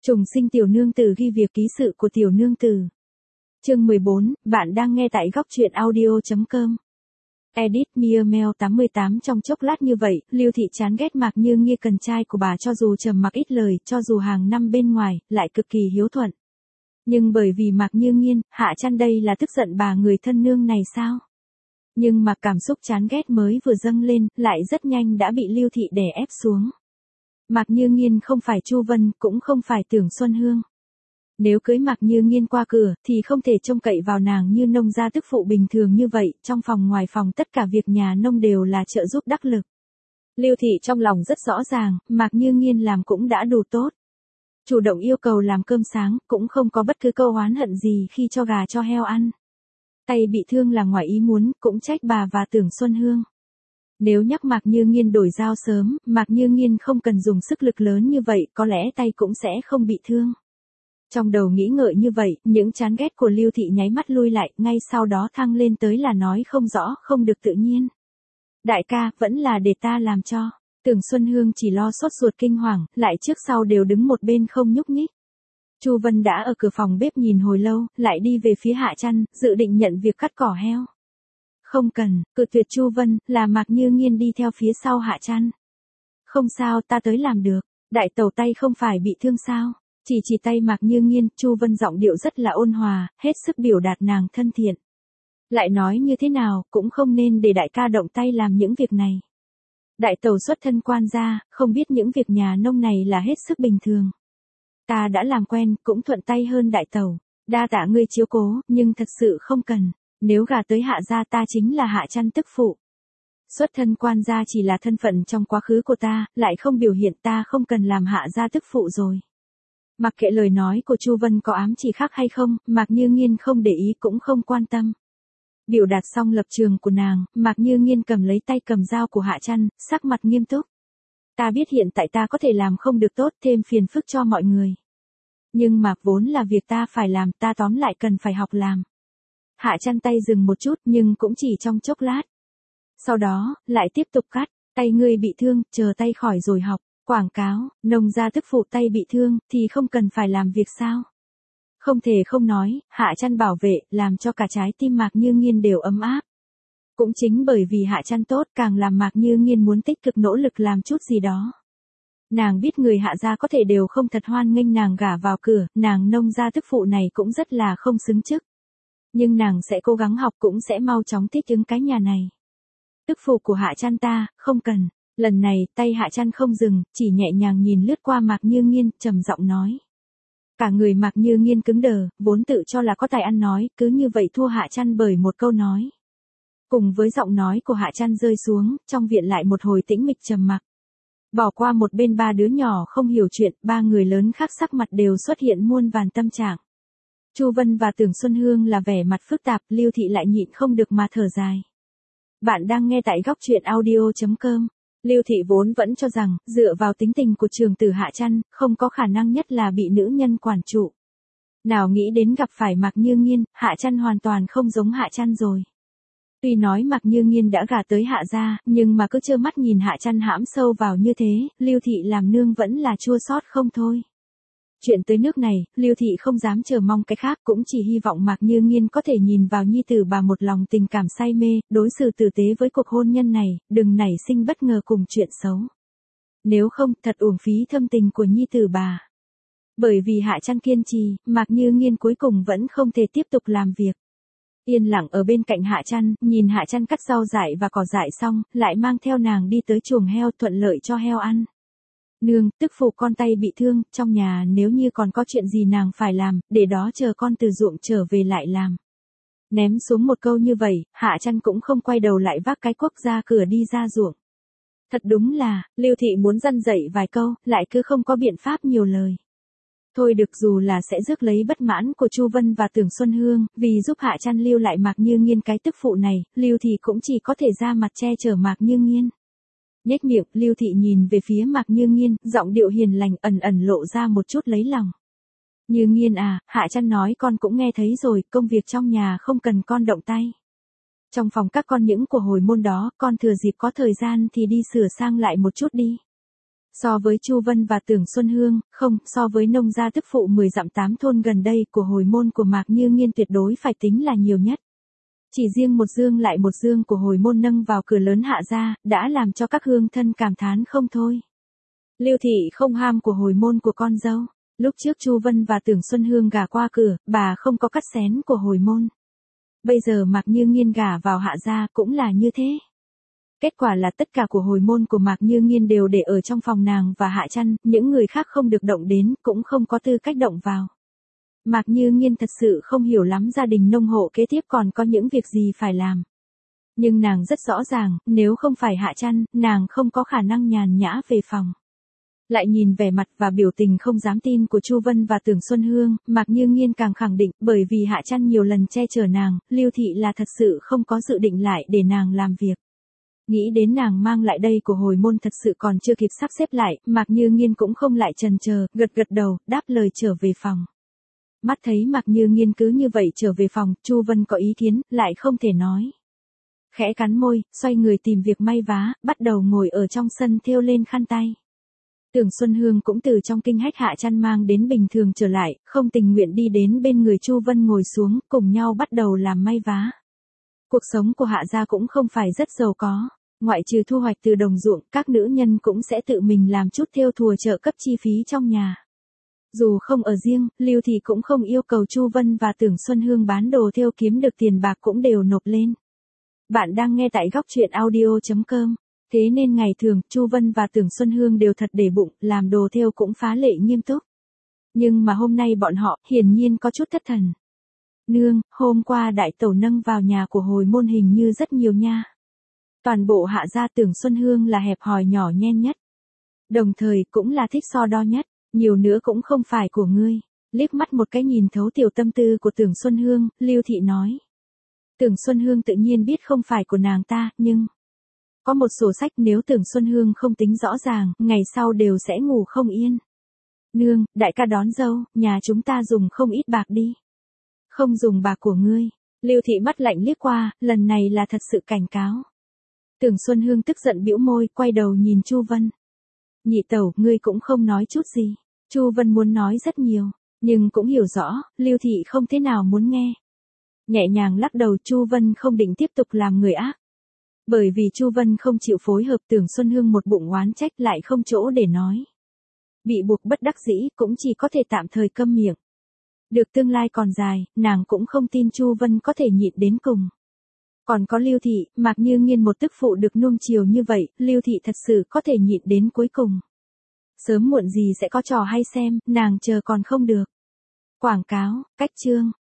Trùng sinh tiểu nương tử ghi việc ký sự của tiểu nương tử. Chương 14, bạn đang nghe tại góc truyện audio.com. Edit Miermel 88. Trong chốc lát như vậy, Lưu Thị chán ghét Mạc Như Nghi cần trai của bà, cho dù trầm mặc ít lời, cho dù hàng năm bên ngoài, lại cực kỳ hiếu thuận. Nhưng bởi vì Mạc Như Nghiên, Hạ Trăn đây là tức giận bà người thân nương này sao? Nhưng mà cảm xúc chán ghét mới vừa dâng lên, lại rất nhanh đã bị Lưu Thị đè ép xuống. Mạc Như Nghiên không phải Chu Vân, cũng không phải Tưởng Xuân Hương. Nếu cưới Mạc Như Nghiên qua cửa, thì không thể trông cậy vào nàng như nông gia tức phụ bình thường như vậy, trong phòng ngoài phòng tất cả việc nhà nông đều là trợ giúp đắc lực. Lưu Thị trong lòng rất rõ ràng, Mạc Như Nghiên làm cũng đã đủ tốt. Chủ động yêu cầu làm cơm sáng, cũng không có bất cứ câu oán hận gì khi cho gà cho heo ăn. Tay bị thương là ngoài ý muốn, cũng trách bà và Tưởng Xuân Hương. Nếu nhắc Mạc Như Nghiên đổi dao sớm, Mạc Như Nghiên không cần dùng sức lực lớn như vậy, có lẽ tay cũng sẽ không bị thương. Trong đầu nghĩ ngợi như vậy, những chán ghét của Lưu Thị nháy mắt lui lại, ngay sau đó thăng lên tới là nói không rõ, không được tự nhiên. Đại ca, vẫn là để ta làm cho. Tưởng Xuân Hương chỉ lo sốt ruột kinh hoàng, lại trước sau đều đứng một bên không nhúc nhích. Chu Vân đã ở cửa phòng bếp nhìn hồi lâu, lại đi về phía Hạ Trăn, dự định nhận việc cắt cỏ heo. Không cần, cự tuyệt Chu Vân, là Mạc Như Nghiên đi theo phía sau Hạ Trăn. Không sao, ta tới làm được. Đại tẩu tay không phải bị thương sao? Chỉ tay Mạc Như Nghiên, Chu Vân giọng điệu rất là ôn hòa, hết sức biểu đạt nàng thân thiện. Lại nói như thế nào, cũng không nên để đại ca động tay làm những việc này. Đại tẩu xuất thân quan gia, không biết những việc nhà nông này là hết sức bình thường. Ta đã làm quen, cũng thuận tay hơn đại tẩu. Đa tạ ngươi chiếu cố, nhưng thật sự không cần. Nếu gả tới Hạ gia ta chính là Hạ Trăn tức phụ. Xuất thân quan gia chỉ là thân phận trong quá khứ của ta, lại không biểu hiện, ta không cần làm Hạ gia tức phụ rồi. Mặc kệ lời nói của Chu Vân có ám chỉ khác hay không, Mạc Như Nghiên không để ý cũng không quan tâm. Biểu đạt xong lập trường của nàng, Mạc Như Nghiên cầm lấy tay cầm dao của Hạ Trăn, sắc mặt nghiêm túc. Ta biết hiện tại ta có thể làm không được tốt, thêm phiền phức cho mọi người. Nhưng mà vốn là việc ta phải làm, ta tóm lại cần phải học làm. Hạ Trăn tay dừng một chút nhưng cũng chỉ trong chốc lát. Sau đó, lại tiếp tục cắt, tay ngươi bị thương, chờ tay khỏi rồi học. Quảng cáo, nông gia tức phụ tay bị thương, thì không cần phải làm việc sao? Không thể không nói, Hạ Trăn bảo vệ, làm cho cả trái tim Mạc Như Nghiên đều ấm áp. Cũng chính bởi vì Hạ Trăn tốt, càng làm Mạc Như Nghiên muốn tích cực nỗ lực làm chút gì đó. Nàng biết người Hạ gia có thể đều không thật hoan nghênh nàng gả vào cửa, nàng nông gia tức phụ này cũng rất là không xứng chức. Nhưng nàng sẽ cố gắng học, cũng sẽ mau chóng thích ứng cái nhà này. Tức phụ của Hạ Trăn ta, không cần. Lần này, tay Hạ Trăn không dừng, chỉ nhẹ nhàng nhìn lướt qua Mạc Như Nghiên, trầm giọng nói. Cả người Mạc Như Nghiên cứng đờ, vốn tự cho là có tài ăn nói, cứ như vậy thua Hạ Trăn bởi một câu nói. Cùng với giọng nói của Hạ Trăn rơi xuống, trong viện lại một hồi tĩnh mịch trầm mặc. Bỏ qua một bên ba đứa nhỏ không hiểu chuyện, ba người lớn khác sắc mặt đều xuất hiện muôn vàn tâm trạng. Chu Vân và Tưởng Xuân Hương là vẻ mặt phức tạp, Lưu Thị lại nhịn không được mà thở dài. Bạn đang nghe tại góc truyện audio.com. Lưu Thị vốn vẫn cho rằng, dựa vào tính tình của trường tử Hạ Trăn, không có khả năng nhất là bị nữ nhân quản trụ. Nào nghĩ đến gặp phải Mạc Như Nghiên, Hạ Trăn hoàn toàn không giống Hạ Trăn rồi. Tuy nói Mạc Như Nghiên đã gả tới Hạ gia, nhưng mà cứ trơ mắt nhìn Hạ Trăn hãm sâu vào như thế, Lưu Thị làm nương vẫn là chua xót không thôi. Chuyện tới nước này, Lưu Thị không dám chờ mong cái khác, cũng chỉ hy vọng Mạc Như Nghiên có thể nhìn vào nhi tử bà một lòng tình cảm say mê, đối xử tử tế với cuộc hôn nhân này, đừng nảy sinh bất ngờ cùng chuyện xấu. Nếu không, thật uổng phí thâm tình của nhi tử bà. Bởi vì Hạ Trăn kiên trì, Mạc Như Nghiên cuối cùng vẫn không thể tiếp tục làm việc. Yên lặng ở bên cạnh Hạ Trăn, nhìn Hạ Trăn cắt rau dại và cỏ dại xong, lại mang theo nàng đi tới chuồng heo, thuận lợi cho heo ăn. Nương, tức phụ con tay bị thương, trong nhà nếu như còn có chuyện gì nàng phải làm, để đó chờ con từ ruộng trở về lại làm. Ném xuống một câu như vậy, Hạ Trăn cũng không quay đầu lại vác cái cuốc ra cửa đi ra ruộng. Thật đúng là, Lưu Thị muốn răn dạy vài câu, lại cứ không có biện pháp nhiều lời. Thôi được, dù là sẽ rước lấy bất mãn của Chu Vân và Tưởng Xuân Hương, vì giúp Hạ Trăn lưu lại Mạc Như Nghiên cái tức phụ này, Lưu Thị cũng chỉ có thể ra mặt che chở Mạc Như Nghiên. Nhếch miệng, Lưu Thị nhìn về phía Mạc Như Nghiên, giọng điệu hiền lành ẩn ẩn lộ ra một chút lấy lòng. Như Nghiên à, Hạ Trăn nói con cũng nghe thấy rồi, công việc trong nhà không cần con động tay. Trong phòng các con những của hồi môn đó, con thừa dịp có thời gian thì đi sửa sang lại một chút đi. So với Chu Vân và Tưởng Xuân Hương, không, so với nông gia tức phụ 10 dặm 8 thôn gần đây của hồi môn của Mạc Như Nghiên tuyệt đối phải tính là nhiều nhất. Chỉ riêng một dương lại một dương của hồi môn nâng vào cửa lớn Hạ gia, đã làm cho các hương thân cảm thán không thôi. Lưu thị không ham của hồi môn của con dâu. Lúc trước Chu Vân và Tưởng Xuân Hương gả qua cửa, bà không có cắt xén của hồi môn. Bây giờ Mạc Như Nghiên gả vào Hạ gia cũng là như thế. Kết quả là tất cả của hồi môn của Mạc Như Nghiên đều để ở trong phòng nàng và Hạ Chăn, những người khác không được động đến, cũng không có tư cách động vào. Mạc Như Nghiên thật sự không hiểu lắm gia đình nông hộ kế tiếp còn có những việc gì phải làm. Nhưng nàng rất rõ ràng, nếu không phải Hạ Chăn, nàng không có khả năng nhàn nhã về phòng. Lại nhìn vẻ mặt và biểu tình không dám tin của Chu Vân và Tưởng Xuân Hương, Mạc Như Nghiên càng khẳng định, bởi vì Hạ Chăn nhiều lần che chở nàng, Lưu thị là thật sự không có dự định lại để nàng làm việc. Nghĩ đến nàng mang lại đây của hồi môn thật sự còn chưa kịp sắp xếp lại, Mạc Như Nghiên cũng không lại chần chờ, gật gật đầu, đáp lời trở về phòng. Mắt thấy Mạc Như Nghiên cứ như vậy trở về phòng, Chu Vân có ý kiến, lại không thể nói. Khẽ cắn môi, xoay người tìm việc may vá, bắt đầu ngồi ở trong sân thêu lên khăn tay. Tưởng Xuân Hương cũng từ trong kinh hách Hạ Chăn mang đến bình thường trở lại, không tình nguyện đi đến bên người Chu Vân ngồi xuống, cùng nhau bắt đầu làm may vá. Cuộc sống của Hạ gia cũng không phải rất giàu có, ngoại trừ thu hoạch từ đồng ruộng, các nữ nhân cũng sẽ tự mình làm chút thêu thùa trợ cấp chi phí trong nhà. Dù không ở riêng, Lưu thị cũng không yêu cầu Chu Vân và Tưởng Xuân Hương bán đồ thêu kiếm được tiền bạc cũng đều nộp lên. Bạn đang nghe tại góc truyện audio.com. Thế nên ngày thường, Chu Vân và Tưởng Xuân Hương đều thật để bụng, làm đồ thêu cũng phá lệ nghiêm túc. Nhưng mà hôm nay bọn họ, hiển nhiên có chút thất thần. Nương, hôm qua đại tẩu nâng vào nhà của hồi môn hình như rất nhiều nha. Toàn bộ Hạ gia Tưởng Xuân Hương là hẹp hòi nhỏ nhen nhất. Đồng thời cũng là thích so đo nhất, nhiều nữa cũng không phải của ngươi. Liếc mắt một cái nhìn thấu tiểu tâm tư của Tưởng Xuân Hương, Lưu thị nói. Tưởng Xuân Hương tự nhiên biết không phải của nàng ta, nhưng có một sổ sách nếu Tưởng Xuân Hương không tính rõ ràng, ngày sau đều sẽ ngủ không yên. Nương, đại ca đón dâu, nhà chúng ta dùng không ít bạc đi. Không dùng bạc của ngươi. Lưu thị mắt lạnh liếc qua, lần này là thật sự cảnh cáo. Tưởng Xuân Hương tức giận bĩu môi, quay đầu nhìn Chu Vân. Nhị tẩu, ngươi cũng không nói chút gì. Chu Vân muốn nói rất nhiều, nhưng cũng hiểu rõ, Lưu thị không thế nào muốn nghe. Nhẹ nhàng lắc đầu, Chu Vân không định tiếp tục làm người ác. Bởi vì Chu Vân không chịu phối hợp, Tưởng Xuân Hương một bụng oán trách lại không chỗ để nói. Bị buộc bất đắc dĩ, cũng chỉ có thể tạm thời câm miệng. Được tương lai còn dài, nàng cũng không tin Chu Vân có thể nhịn đến cùng. Còn có Lưu thị, Mạc Như Nghiên một tức phụ được nuông chiều như vậy, Lưu thị thật sự có thể nhịn đến cuối cùng. Sớm muộn gì sẽ có trò hay xem, nàng chờ còn không được. Quảng cáo, cách chương.